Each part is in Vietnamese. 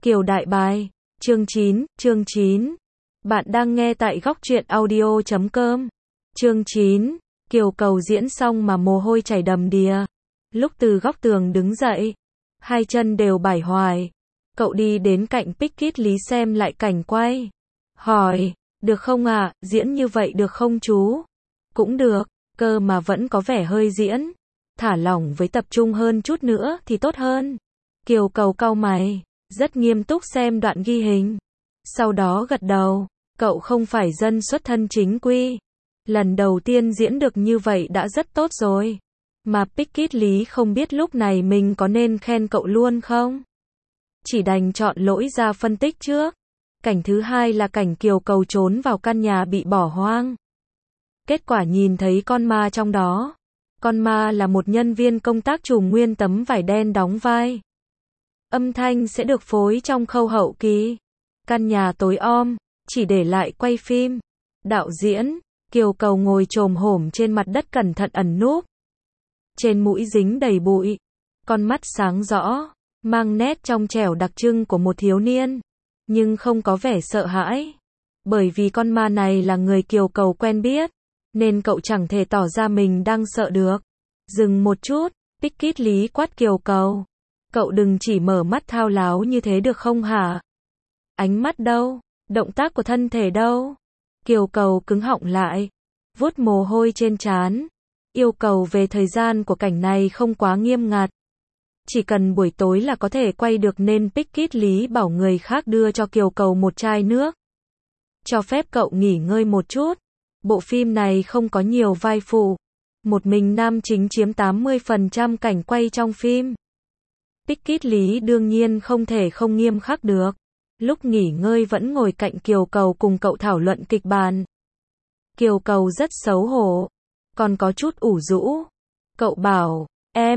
Kiều Đại Bài, chương 9. Bạn đang nghe tại góc truyện audio.com. Chương 9. Kiều Cầu diễn xong mà mồ hôi chảy đầm đìa. Lúc từ góc tường đứng dậy, hai chân đều bải hoài. Cậu đi đến cạnh Pickett Lý xem lại cảnh quay. Hỏi, được không ạ, diễn như vậy được không chú? Cũng được, cơ mà vẫn có vẻ hơi diễn. Thả lỏng với tập trung hơn chút nữa thì tốt hơn. Kiều Cầu cau mày, rất nghiêm túc xem đoạn ghi hình. Sau đó gật đầu, cậu không phải dân xuất thân chính quy. Lần đầu tiên diễn được như vậy đã rất tốt rồi. Mà Pickett Lý không biết lúc này mình có nên khen cậu luôn không? Chỉ đành chọn lỗi ra phân tích trước. Cảnh thứ hai là cảnh Kiều Cầu trốn vào căn nhà bị bỏ hoang. Kết quả nhìn thấy con ma trong đó. Con ma là một nhân viên công tác trùm nguyên tấm vải đen đóng vai. Âm thanh sẽ được phối trong khâu hậu kỳ. Căn nhà tối om, chỉ để lại quay phim. Đạo diễn, Kiều Cầu ngồi chồm hổm trên mặt đất cẩn thận ẩn núp. Trên mũi dính đầy bụi. Con mắt sáng rõ, mang nét trong trẻo đặc trưng của một thiếu niên. Nhưng không có vẻ sợ hãi. Bởi vì con ma này là người Kiều Cầu quen biết. Nên cậu chẳng thể tỏ ra mình đang sợ được. Dừng một chút, Pickett Lý quát Kiều Cầu. Cậu đừng chỉ mở mắt thao láo như thế được không hả? Ánh mắt đâu? Động tác của thân thể đâu? Kiều Cầu cứng họng lại, vuốt mồ hôi trên trán. Yêu cầu về thời gian của cảnh này không quá nghiêm ngặt. Chỉ cần buổi tối là có thể quay được nên Pickett Lý bảo người khác đưa cho Kiều Cầu một chai nước. Cho phép cậu nghỉ ngơi một chút. Bộ phim này không có nhiều vai phụ. Một mình nam chính chiếm 80% cảnh quay trong phim. Pickett Lý đương nhiên không thể không nghiêm khắc được. Lúc nghỉ ngơi vẫn ngồi cạnh Kiều Cầu cùng cậu thảo luận kịch bản. Kiều Cầu rất xấu hổ, còn có chút ủ rũ. Cậu bảo,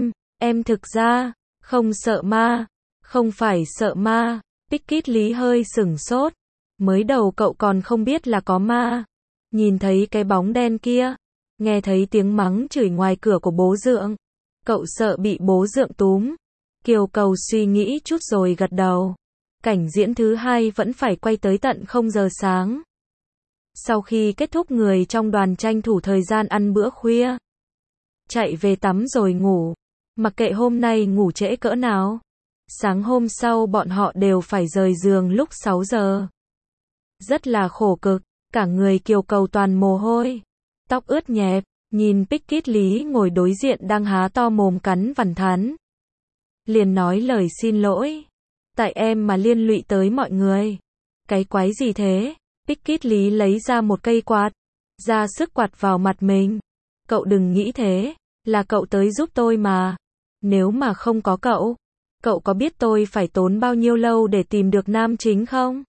em thực ra, không sợ ma, không phải sợ ma. Pickett Lý hơi sửng sốt. Mới đầu cậu còn không biết là có ma. Nhìn thấy cái bóng đen kia, nghe thấy tiếng mắng chửi ngoài cửa của bố dượng. Cậu sợ bị bố dượng túm. Kiều Cầu suy nghĩ chút rồi gật đầu. Cảnh diễn thứ hai vẫn phải quay tới tận 0 giờ sáng. Sau khi kết thúc người trong đoàn tranh thủ thời gian ăn bữa khuya. Chạy về tắm rồi ngủ. Mặc kệ hôm nay ngủ trễ cỡ nào. Sáng hôm sau bọn họ đều phải rời giường lúc 6 giờ. Rất là khổ cực, cả người Kiều Cầu toàn mồ hôi. Tóc ướt nhẹp, nhìn Pickett Lý ngồi đối diện đang há to mồm cắn vằn thắn. Liền nói lời xin lỗi. Tại em mà liên lụy tới mọi người. Cái quái gì thế? Pickett Lý lấy ra một cây quạt. Ra sức quạt vào mặt mình. Cậu đừng nghĩ thế. Là cậu tới giúp tôi mà. Nếu mà không có cậu. Cậu có biết tôi phải tốn bao nhiêu lâu để tìm được nam chính không?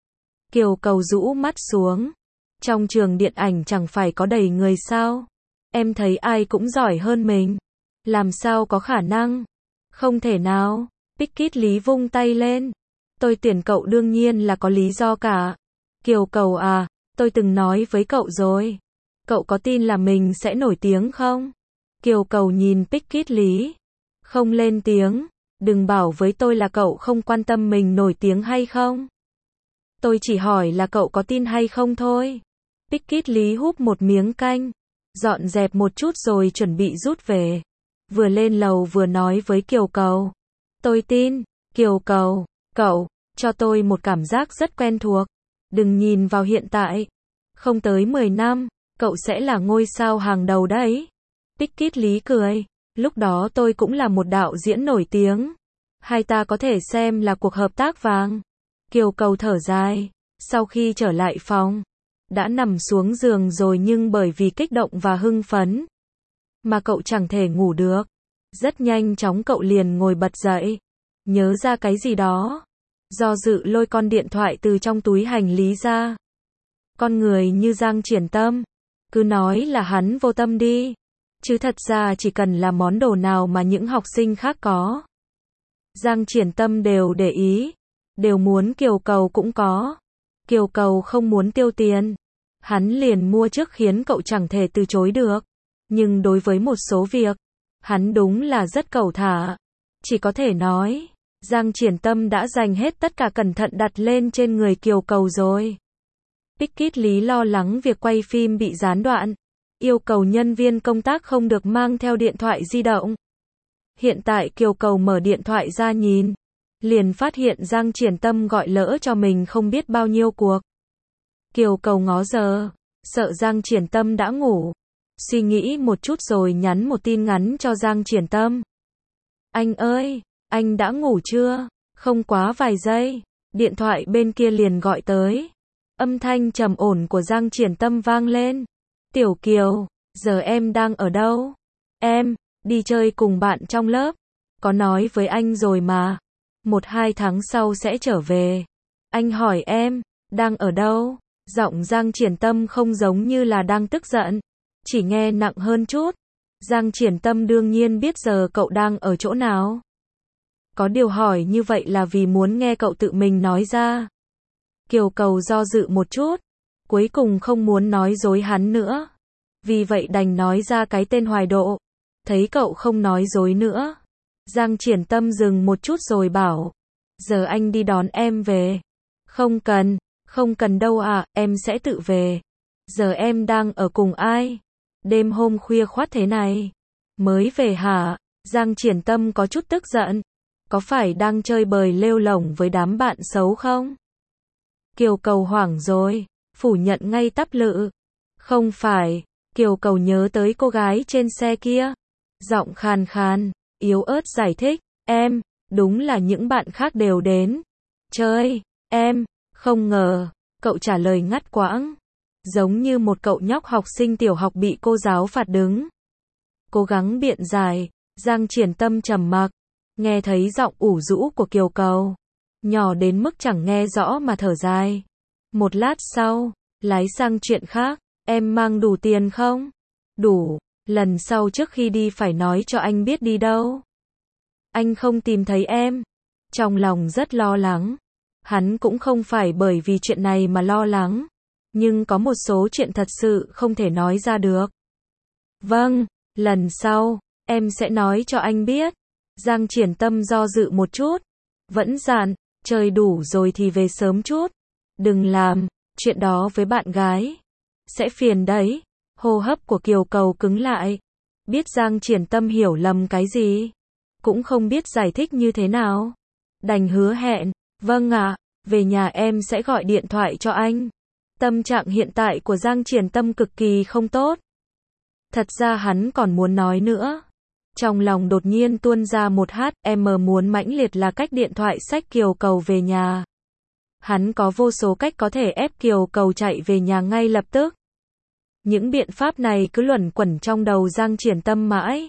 Kiều Cầu rũ mắt xuống. Trong trường điện ảnh chẳng phải có đầy người sao? Em thấy ai cũng giỏi hơn mình. Làm sao có khả năng? Không thể nào. Pickett Lý vung tay lên. Tôi tuyển cậu đương nhiên là có lý do cả. Kiều Cầu à, tôi từng nói với cậu rồi. Cậu có tin là mình sẽ nổi tiếng không? Kiều Cầu nhìn Pickett Lý. Không lên tiếng. Đừng bảo với tôi là cậu không quan tâm mình nổi tiếng hay không. Tôi chỉ hỏi là cậu có tin hay không thôi. Pickett Lý húp một miếng canh. Dọn dẹp một chút rồi chuẩn bị rút về. Vừa lên lầu vừa nói với Kiều Cầu. Tôi tin. Kiều Cầu, cậu, cho tôi một cảm giác rất quen thuộc. Đừng nhìn vào hiện tại. Không tới 10 năm, cậu sẽ là ngôi sao hàng đầu đấy. Pickett Lý cười. Lúc đó tôi cũng là một đạo diễn nổi tiếng. Hai ta có thể xem là cuộc hợp tác vàng. Kiều Cầu thở dài. Sau khi trở lại phòng, đã nằm xuống giường rồi nhưng bởi vì kích động và hưng phấn mà cậu chẳng thể ngủ được. Rất nhanh chóng cậu liền ngồi bật dậy. Nhớ ra cái gì đó. Do dự lôi con điện thoại từ trong túi hành lý ra. Con người như Giang Triển Tâm. Cứ nói là hắn vô tâm đi. Chứ thật ra chỉ cần là món đồ nào mà những học sinh khác có. Giang Triển Tâm đều để ý. Đều muốn Kiều Cầu cũng có. Kiều Cầu không muốn tiêu tiền. Hắn liền mua trước khiến cậu chẳng thể từ chối được. Nhưng đối với một số việc, hắn đúng là rất cẩu thả. Chỉ có thể nói, Giang Triển Tâm đã dành hết tất cả cẩn thận đặt lên trên người Kiều Cầu rồi. Pickett Lý lo lắng việc quay phim bị gián đoạn, yêu cầu nhân viên công tác không được mang theo điện thoại di động. Hiện tại Kiều Cầu mở điện thoại ra nhìn, liền phát hiện Giang Triển Tâm gọi lỡ cho mình không biết bao nhiêu cuộc. Kiều Cầu ngó giờ, sợ Giang Triển Tâm đã ngủ, suy nghĩ một chút rồi nhắn một tin ngắn cho Giang Triển Tâm. Anh ơi, anh đã ngủ chưa? Không quá vài giây, điện thoại bên kia liền gọi tới. Âm thanh trầm ổn của Giang Triển Tâm vang lên. Tiểu Kiều, giờ em đang ở đâu? Em, đi chơi cùng bạn trong lớp. Có nói với anh rồi mà. 1-2 tháng sau sẽ trở về. Anh hỏi em, đang ở đâu? Giọng Giang Triển Tâm không giống như là đang tức giận, chỉ nghe nặng hơn chút. Giang Triển Tâm đương nhiên biết giờ cậu đang ở chỗ nào. Có điều hỏi như vậy là vì muốn nghe cậu tự mình nói ra. Kiều Cầu do dự một chút, cuối cùng không muốn nói dối hắn nữa. Vì vậy đành nói ra cái tên Hoài Độ. Thấy cậu không nói dối nữa, Giang Triển Tâm dừng một chút rồi bảo, giờ anh đi đón em về. Không cần đâu ạ, em sẽ tự về. Giờ em đang ở cùng ai? Đêm hôm khuya khoắt thế này, mới về hả? Giang Triển Tâm có chút tức giận. Có phải đang chơi bời lêu lổng với đám bạn xấu không? Kiều Cầu hoảng rồi, phủ nhận ngay tắp lự. Không phải, Kiều Cầu nhớ tới cô gái trên xe kia. Giọng khàn khàn, yếu ớt giải thích, em, đúng là những bạn khác đều đến chơi, em, không ngờ, cậu trả lời ngắt quãng. Giống như một cậu nhóc học sinh tiểu học bị cô giáo phạt đứng. Cố gắng biện giải, Giang Triển Tâm trầm mặc, nghe thấy giọng ủ rũ của Kiều Cầu. Nhỏ đến mức chẳng nghe rõ mà thở dài. Một lát sau, lái sang chuyện khác, em mang đủ tiền không? Đủ, lần sau trước khi đi phải nói cho anh biết đi đâu. Anh không tìm thấy em. Trong lòng rất lo lắng. Hắn cũng không phải bởi vì chuyện này mà lo lắng. Nhưng có một số chuyện thật sự không thể nói ra được. Vâng, lần sau, em sẽ nói cho anh biết. Giang Triển Tâm do dự một chút. Vẫn dặn, chơi đủ rồi thì về sớm chút. Đừng làm chuyện đó với bạn gái. Sẽ phiền đấy. Hô hấp của Kiều Cầu cứng lại. Biết Giang Triển Tâm hiểu lầm cái gì. Cũng không biết giải thích như thế nào. Đành hứa hẹn, vâng ạ, về nhà em sẽ gọi điện thoại cho anh. Tâm trạng hiện tại của Giang Triển Tâm cực kỳ không tốt. Thật ra hắn còn muốn nói nữa. Trong lòng đột nhiên tuôn ra một HM muốn mãnh liệt là cách điện thoại xách Kiều Cầu về nhà. Hắn có vô số cách có thể ép Kiều Cầu chạy về nhà ngay lập tức. Những biện pháp này cứ luẩn quẩn trong đầu Giang Triển Tâm mãi.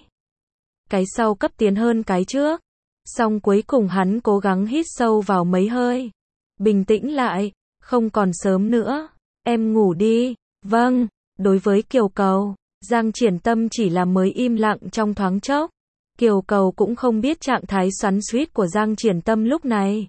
Cái sau cấp tiến hơn cái trước. Xong cuối cùng hắn cố gắng hít sâu vào mấy hơi. Bình tĩnh lại, không còn sớm nữa. Em ngủ đi. Vâng, đối với Kiều Cầu, Giang Triển Tâm chỉ là mới im lặng trong thoáng chốc. Kiều Cầu cũng không biết trạng thái xoắn xuýt của Giang Triển Tâm lúc này.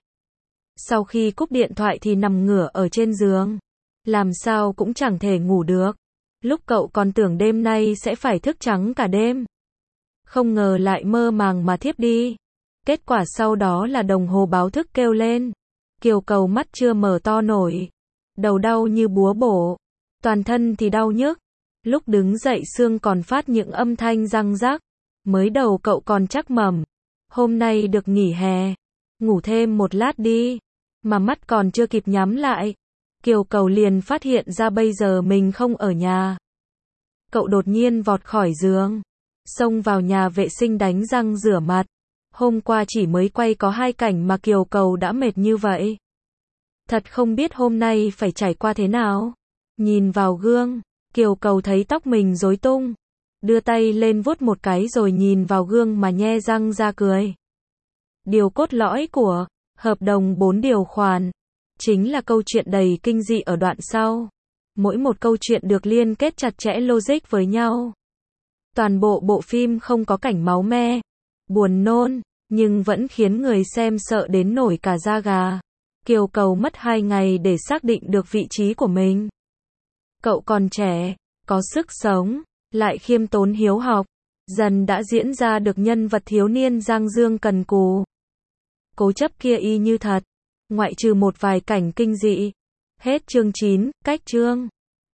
Sau khi cúp điện thoại thì nằm ngửa ở trên giường. Làm sao cũng chẳng thể ngủ được. Lúc cậu còn tưởng đêm nay sẽ phải thức trắng cả đêm. Không ngờ lại mơ màng mà thiếp đi. Kết quả sau đó là đồng hồ báo thức kêu lên. Kiều Cầu mắt chưa mở to nổi. Đầu đau như búa bổ. Toàn thân thì đau nhức. Lúc đứng dậy xương còn phát những âm thanh răng rắc. Mới đầu cậu còn chắc mẩm. Hôm nay được nghỉ hè. Ngủ thêm một lát đi. Mà mắt còn chưa kịp nhắm lại. Kiều Cầu liền phát hiện ra bây giờ mình không ở nhà. Cậu đột nhiên vọt khỏi giường. Xông vào nhà vệ sinh đánh răng rửa mặt. Hôm qua chỉ mới quay có 2 cảnh mà Kiều Cầu đã mệt như vậy. Thật không biết hôm nay phải trải qua thế nào. Nhìn vào gương, Kiều Cầu thấy tóc mình rối tung. Đưa tay lên vuốt một cái rồi nhìn vào gương mà nhe răng ra cười. Điều cốt lõi của hợp đồng 4 điều khoản chính là câu chuyện đầy kinh dị ở đoạn sau. Mỗi một câu chuyện được liên kết chặt chẽ logic với nhau. Toàn bộ bộ phim không có cảnh máu me, buồn nôn, nhưng vẫn khiến người xem sợ đến nổi cả da gà. Kiều Cầu mất 2 ngày để xác định được vị trí của mình. Cậu còn trẻ, có sức sống, lại khiêm tốn hiếu học, dần đã diễn ra được nhân vật thiếu niên Giang Dương cần cù. cố chấp kia y như thật. Ngoại trừ một vài cảnh kinh dị. Hết chương 9, cách chương.